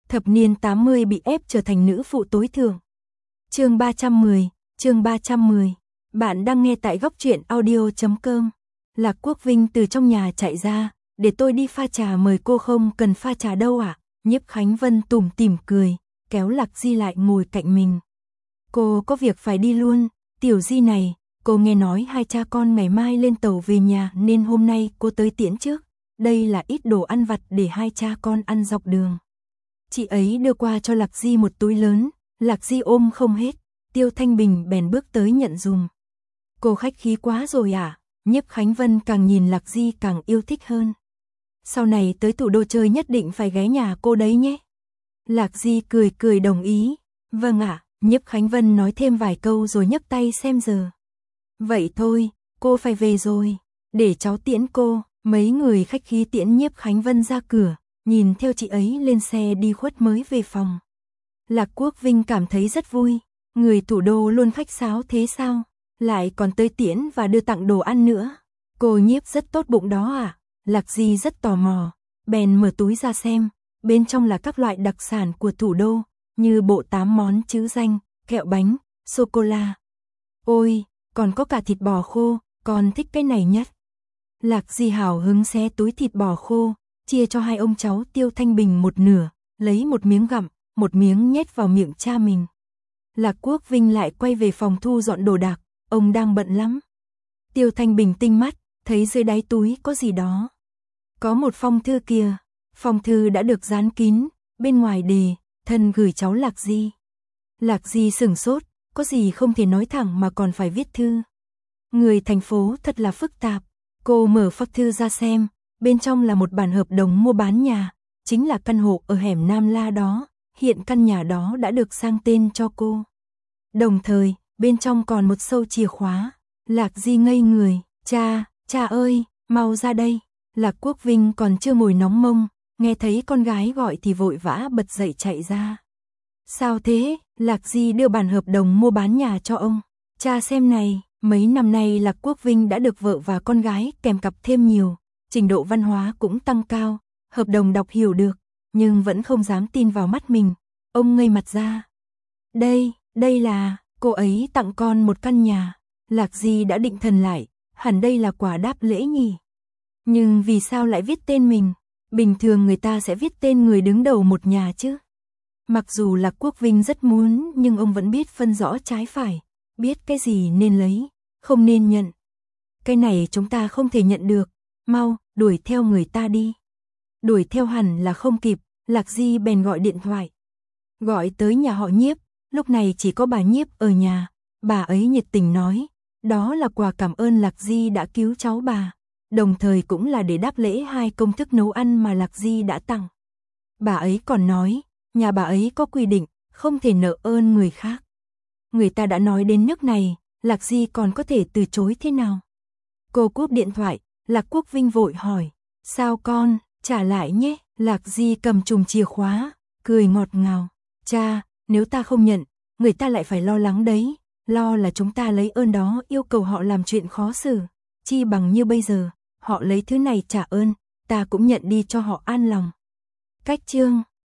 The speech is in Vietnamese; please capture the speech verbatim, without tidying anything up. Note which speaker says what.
Speaker 1: Thập niên tám mươi bị ép trở thành nữ phụ tối thượng. Chương ba trăm mười, chương ba trăm mười. Bạn đang nghe tại góc truyện audio chấm com. Lạc Quốc Vinh từ trong nhà chạy ra, để tôi đi pha trà, mời cô. Không cần pha trà đâu ạ. À? Nhiếp Khánh Vân tủm tỉm cười, kéo Lạc Di lại ngồi cạnh mình. Cô có việc phải đi luôn, Tiểu Di này, cô nghe nói hai cha con ngày mai lên tàu về nhà nên hôm nay cô tới tiễn trước. Đây là ít đồ ăn vặt để hai cha con ăn dọc đường. Chị ấy đưa qua cho Lạc Di một túi lớn, Lạc Di ôm không hết, Tiêu Thanh Bình bèn bước tới nhận dùm. Cô khách khí quá rồi à? Nhiếp Khánh Vân càng nhìn Lạc Di càng yêu thích hơn. Sau này tới thủ đô chơi nhất định phải ghé nhà cô đấy nhé. Lạc Di cười cười đồng ý. Vâng ạ. Nhiếp Khánh Vân nói thêm vài câu rồi nhấc tay xem giờ. Vậy thôi, cô phải về rồi, để cháu tiễn cô. Mấy người khách khí tiễn Nhiếp Khánh Vân ra cửa, nhìn theo chị ấy lên xe đi khuất mới về phòng. Lạc Quốc Vinh cảm thấy rất vui, người thủ đô luôn khách sáo thế sao, lại còn tới tiễn và đưa tặng đồ ăn nữa. Cô Nhiếp rất tốt bụng đó à? Lạc Di rất tò mò, bèn mở túi ra xem, bên trong là các loại đặc sản của thủ đô, như bộ tám món trứ danh, kẹo bánh, sô-cô-la. Ôi, còn có cả thịt bò khô, con thích cái này nhất. Lạc Di hào hứng xé túi thịt bò khô, chia cho hai ông cháu Tiêu Thanh Bình một nửa, lấy một miếng gặm, một miếng nhét vào miệng cha mình. Lạc Quốc Vinh lại quay về phòng thu dọn đồ đạc, ông đang bận lắm. Tiêu Thanh Bình tinh mắt, thấy dưới đáy túi có gì đó. Có một phong thư kìa, phong thư đã được dán kín, bên ngoài đề, thân gửi cháu Lạc Di. Lạc Di sửng sốt, có gì không thể nói thẳng mà còn phải viết thư. Người thành phố thật là phức tạp. Cô mở phong thư ra xem, bên trong là một bản hợp đồng mua bán nhà, chính là căn hộ ở hẻm Nam La đó, hiện căn nhà đó đã được sang tên cho cô. Đồng thời, bên trong còn một sâu chìa khóa. Lạc Di ngây người, cha, cha ơi, mau ra đây. Lạc Quốc Vinh còn chưa ngồi nóng mông, nghe thấy con gái gọi thì vội vã bật dậy chạy ra. Sao thế? Lạc Di đưa bản hợp đồng mua bán nhà cho ông. Cha xem này, mấy năm nay Lạc Quốc Vinh đã được vợ và con gái kèm cặp thêm nhiều, trình độ văn hóa cũng tăng cao, hợp đồng đọc hiểu được, nhưng vẫn không dám tin vào mắt mình. Ông ngây mặt ra. Đây, đây là, cô ấy tặng con một căn nhà. Lạc Di đã định thần lại, hẳn đây là quà đáp lễ nhỉ. Nhưng vì sao lại viết tên mình? Bình thường người ta sẽ viết tên người đứng đầu một nhà chứ. Mặc dù Lạc Quốc Vinh rất muốn, nhưng ông vẫn biết phân rõ trái phải, biết cái gì nên lấy, không nên nhận. Cái này chúng ta không thể nhận được, mau, đuổi theo người ta đi. Đuổi theo hẳn là không kịp, Lạc Di bèn gọi điện thoại. Gọi tới nhà họ Nhiếp, lúc này chỉ có bà Nhiếp ở nhà, bà ấy nhiệt tình nói, đó là quà cảm ơn Lạc Di đã cứu cháu bà, đồng thời cũng là để đáp lễ hai công thức nấu ăn mà Lạc Di đã tặng. Bà ấy còn nói, nhà bà ấy có quy định, không thể nợ ơn người khác. Người ta đã nói đến nước này, Lạc Di còn có thể từ chối thế nào? Cô cúp điện thoại, Lạc Quốc Vinh vội hỏi, sao con, trả lại nhé. Lạc Di cầm chùm chìa khóa, cười ngọt ngào, cha, nếu ta không nhận, người ta lại phải lo lắng đấy, lo là chúng ta lấy ơn đó yêu cầu họ làm chuyện khó xử, chi bằng như bây giờ, họ lấy thứ này trả ơn, ta cũng nhận đi cho họ an lòng. Cách chương